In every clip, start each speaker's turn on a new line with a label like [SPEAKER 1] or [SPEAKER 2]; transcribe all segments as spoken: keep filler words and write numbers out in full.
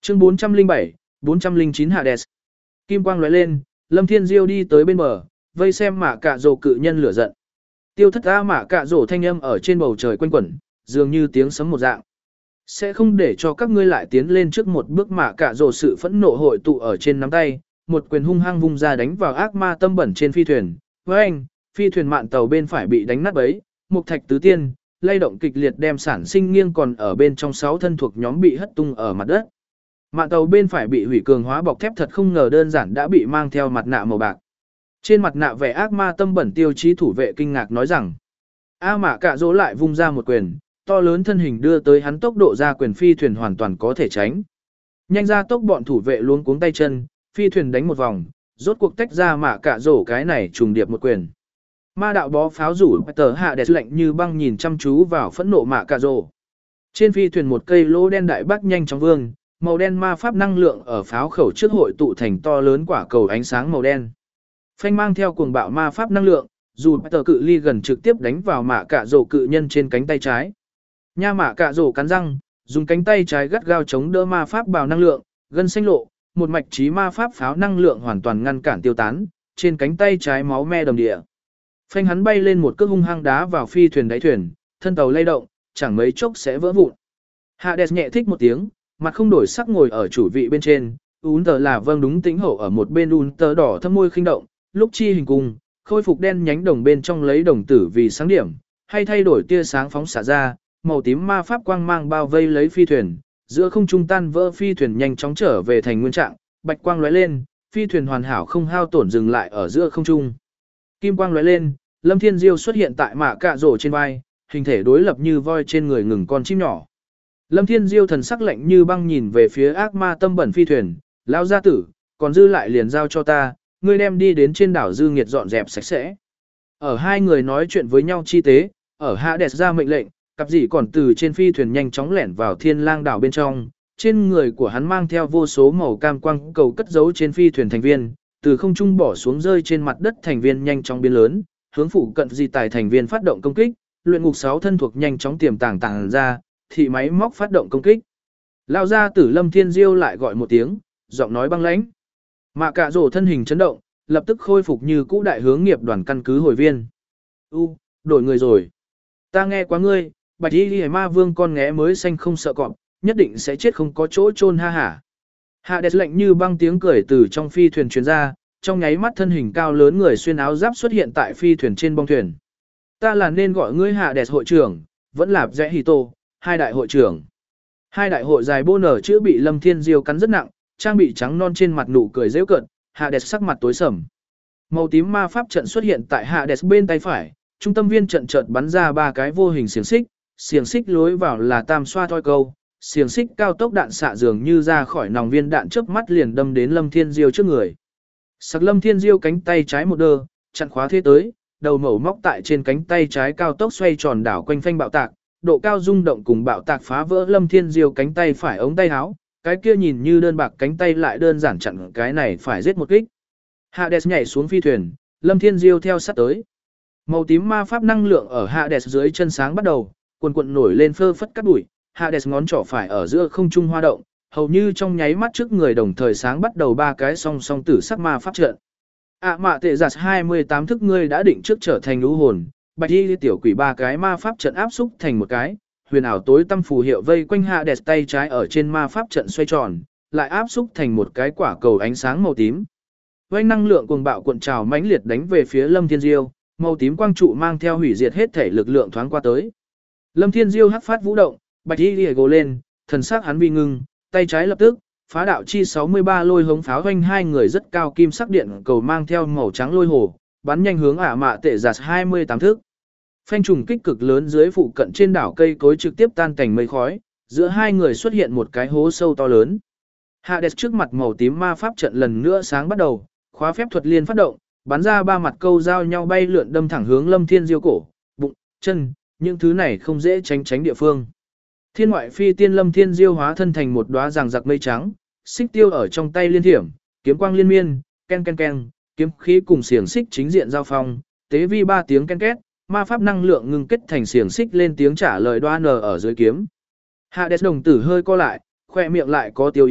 [SPEAKER 1] Chương bốn trăm lẻ bảy, bốn trăm lẻ chín Hades. Kim quang lóe lên, Lâm Thiên Diêu đi tới bên bờ, vây xem mạ cạ rổ cự nhân lửa giận. Tiêu thất A mạ cạ rổ thanh âm ở trên bầu trời quanh quẩn, dường như tiếng sấm một dạng. Sẽ không để cho các ngươi lại tiến lên trước một bước. Mạ cạ rổ sự phẫn nộ hội tụ ở trên nắm tay, một quyền hung hăng vung ra đánh vào ác ma tâm bẩn trên phi thuyền. Với anh, phi thuyền mạn tàu bên phải bị đánh nát bấy, mục thạch tứ tiên, lay động kịch liệt đem sản sinh nghiêng còn ở bên trong sáu thân thuộc nhóm bị hất tung ở mặt đất. Mạn tàu bên phải bị hủy cường hóa bọc thép thật không ngờ đơn giản đã bị mang theo mặt nạ màu bạc. Trên mặt nạ vẻ ác ma tâm bẩn tiêu chí thủ vệ kinh ngạc nói rằng, A mạ cạ rỗ lại vung ra một quyền, to lớn thân hình đưa tới hắn tốc độ ra quyền phi thuyền hoàn toàn có thể tránh. Nhanh ra tốc bọn thủ vệ luống cuống tay chân, phi thuyền đánh một vòng, rốt cuộc tách ra mạ cạ rỗ cái này trùng điệp một quyền. Ma đạo bó pháo rủ tờ hạ đẹp lạnh như băng nhìn chăm chú vào phẫn nộ mạ cạ rỗ. Trên phi thuyền một cây lỗ đen đại bác nhanh chóng vương, màu đen ma pháp năng lượng ở pháo khẩu trước hội tụ thành to lớn quả cầu ánh sáng màu đen. Phanh mang theo cuồng bạo ma pháp năng lượng, dù tờ cự ly gần trực tiếp đánh vào mạ cạ rổ cự nhân trên cánh tay trái. Nha mạ cạ rổ cắn răng, dùng cánh tay trái gắt gao chống đỡ ma pháp bào năng lượng, gân xanh lộ, một mạch trí ma pháp pháo năng lượng hoàn toàn ngăn cản tiêu tán, trên cánh tay trái máu me đầm địa. Phanh hắn bay lên một cước hung hăng đá vào phi thuyền đáy thuyền, thân tàu lay động, chẳng mấy chốc sẽ vỡ vụn. Hades nhẹ thích một tiếng, mặt không đổi sắc ngồi ở chủ vị bên trên, ún tờ là vâng đúng tính hậu ở một bên ún tờ đỏ thâm môi khinh động, lúc chi hình cung, khôi phục đen nhánh đồng bên trong lấy đồng tử vì sáng điểm, hay thay đổi tia sáng phóng xạ ra, màu tím ma pháp quang mang bao vây lấy phi thuyền, giữa không trung tan vỡ phi thuyền nhanh chóng trở về thành nguyên trạng, bạch quang lóe lên, phi thuyền hoàn hảo không hao tổn dừng lại ở giữa không trung. Kim quang lóe lên, Lâm Thiên Diêu xuất hiện tại mạ cạ rổ trên vai, hình thể đối lập như voi trên người ngừng con chim nhỏ. Lâm Thiên Diêu thần sắc lạnh như băng nhìn về phía ác ma tâm bẩn phi thuyền, lao gia tử, còn dư lại liền giao cho ta, ngươi đem đi đến trên đảo dư nghiệt dọn dẹp sạch sẽ. Ở hai người nói chuyện với nhau chi tế, ở Hades ra mệnh lệnh, cặp gì còn từ trên phi thuyền nhanh chóng lẻn vào thiên lang đảo bên trong, trên người của hắn mang theo vô số màu cam quang cầu cất giấu trên phi thuyền thành viên, từ không trung bỏ xuống rơi trên mặt đất thành viên nhanh chóng biến lớn, hướng phụ cận di tài thành viên phát động công kích, luyện ngục sáu thân thuộc nhanh chóng tiềm tàng tàng ra, thị máy móc phát động công kích. Lao ra tử Lâm Thiên Diêu lại gọi một tiếng, giọng nói băng lãnh. Mạ cạ rổ thân hình chấn động, lập tức khôi phục như cũ đại hướng nghiệp đoàn căn cứ hồi viên. U, đổi người rồi. Ta nghe quá ngươi, bạch y ghi ma vương con nghé mới xanh không sợ cọp, nhất định sẽ chết không có chỗ chôn ha hả. Hades lạnh như băng tiếng cười từ trong phi thuyền truyền ra, trong nháy mắt thân hình cao lớn người xuyên áo giáp xuất hiện tại phi thuyền trên bong thuyền. Ta là nên gọi ngươi Hades hội trưởng, vẫn là Rẽ Hito, hai đại hội trưởng. Hai đại hội dài bô nở chữ bị Lâm Thiên Diêu cắn rất nặng, trang bị trắng non trên mặt nụ cười giễu cợt, Hades sắc mặt tối sầm. Màu tím ma pháp trận xuất hiện tại Hades bên tay phải, trung tâm viên trận chợt bắn ra ba cái vô hình xiềng xích, xiềng xích lối vào là tam xoa thoi câu, xiềng xích cao tốc đạn xạ dường như ra khỏi nòng viên đạn chớp mắt liền đâm đến Lâm Thiên Diêu trước người. Sặc Lâm Thiên Diêu cánh tay trái một đơ, chặn khóa thế tới, đầu mẩu móc tại trên cánh tay trái cao tốc xoay tròn đảo quanh phanh bạo tạc, độ cao rung động cùng bạo tạc phá vỡ Lâm Thiên Diêu cánh tay phải ống tay áo, cái kia nhìn như đơn bạc cánh tay lại đơn giản chặn cái này phải giết một kích. Hades nhảy xuống phi thuyền, Lâm Thiên Diêu theo sát tới. Màu tím ma pháp năng lượng ở Hades dưới chân sáng bắt đầu, cuồn cuộn nổi lên phơ phất cát bụi, Hades ngón trỏ phải ở giữa không trung hoa động, hầu như trong nháy mắt trước người đồng thời sáng bắt đầu ba cái song song tử sắc ma pháp trận. ạ mạ tệ giặt hai mươi tám thức ngươi đã định trước trở thành lũ hồn, bạch y tiểu quỷ ba cái ma pháp trận áp xúc thành một cái, huyền ảo tối tâm phù hiệu vây quanh Hades tay trái ở trên ma pháp trận xoay tròn, lại áp xúc thành một cái quả cầu ánh sáng màu tím. Vây năng lượng cuồng bạo cuộn trào mãnh liệt đánh về phía Lâm Thiên Diêu, màu tím quang trụ mang theo hủy diệt hết thể lực lượng thoáng qua tới. Lâm Thiên Diêu hắc phát vũ động, bạch y liễu gồ lên, thần sắc hắn vi ngưng, tay trái lập tức phá đạo chi sáu mươi ba lôi hống pháo vanh hai người rất cao kim sắc điện cầu mang theo màu trắng lôi hồ, bắn nhanh hướng ả mạ tệ giặt hai mươi tám thước. Phanh trùng kích cực lớn dưới phụ cận trên đảo cây cối trực tiếp tan thành mây khói, giữa hai người xuất hiện một cái hố sâu to lớn. Hades trước mặt màu tím ma pháp trận lần nữa sáng bắt đầu, khóa phép thuật liên phát động, bắn ra ba mặt câu giao nhau bay lượn đâm thẳng hướng Lâm Thiên Diêu cổ, bụng, chân, những thứ này không dễ tránh tránh địa phương. Thiên ngoại phi tiên Lâm Thiên Diêu hóa thân thành một đóa ràng giặc mây trắng, xích tiêu ở trong tay liên thiểm, kiếm quang liên miên, ken ken ken, kiếm khí cùng xiềng xích chính diện giao phong, tế vi ba tiếng ken két, ma pháp năng lượng ngưng kết thành xiềng xích lên tiếng trả lời đoan ở dưới kiếm. Hades đồng tử hơi co lại, khoe miệng lại có tiêu ý,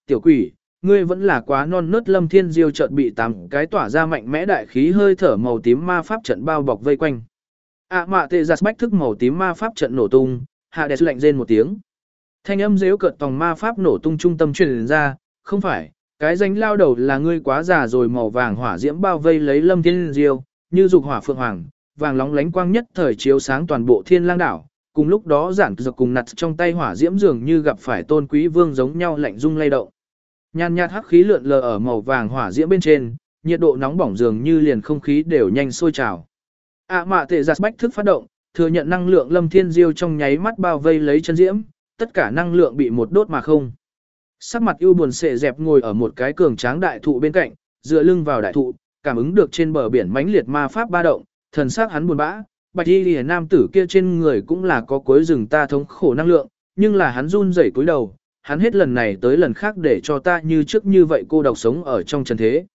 [SPEAKER 1] tiểu quỷ, ngươi vẫn là quá non nớt. Lâm Thiên Diêu chợt bị tám cái tỏa ra mạnh mẽ đại khí hơi thở màu tím ma pháp trận bao bọc vây quanh. ạ mạ tệ giặt bách thức màu tím ma pháp trận nổ tung, Hades lạnh rên một tiếng. Thanh âm dễu cợt tòng ma pháp nổ tung trung tâm truyền ra, không phải, cái danh lao đầu là ngươi quá già rồi. Màu vàng hỏa diễm bao vây lấy Lâm Thiên Diêu, như dục hỏa phượng hoàng, vàng lóng lánh quang nhất thời chiếu sáng toàn bộ Thiên Lang đảo. Cùng lúc đó giản dược cùng nặt trong tay hỏa diễm dường như gặp phải tôn quý vương giống nhau lạnh rung lay động. Nhàn nhạt hắc khí lượn lờ ở màu vàng hỏa diễm bên trên, nhiệt độ nóng bỏng dường như liền không khí đều nhanh sôi trào. ạ mạ tệ giặt bách thức phát động, thừa nhận năng lượng Lâm Thiên Diêu trong nháy mắt bao vây lấy chân diễm, tất cả năng lượng bị một đốt mà không. Sắc mặt ưu buồn sệ dẹp ngồi ở một cái cường tráng đại thụ bên cạnh, dựa lưng vào đại thụ, cảm ứng được trên bờ biển mãnh liệt ma pháp ba động, thần sắc hắn buồn bã. Bạch y liễu nam tử kia trên người cũng là có cuối rừng ta thống khổ năng lượng, nhưng là hắn run rẩy cúi đầu, hắn hết lần này tới lần khác để cho ta như trước như vậy cô độc sống ở trong trần thế.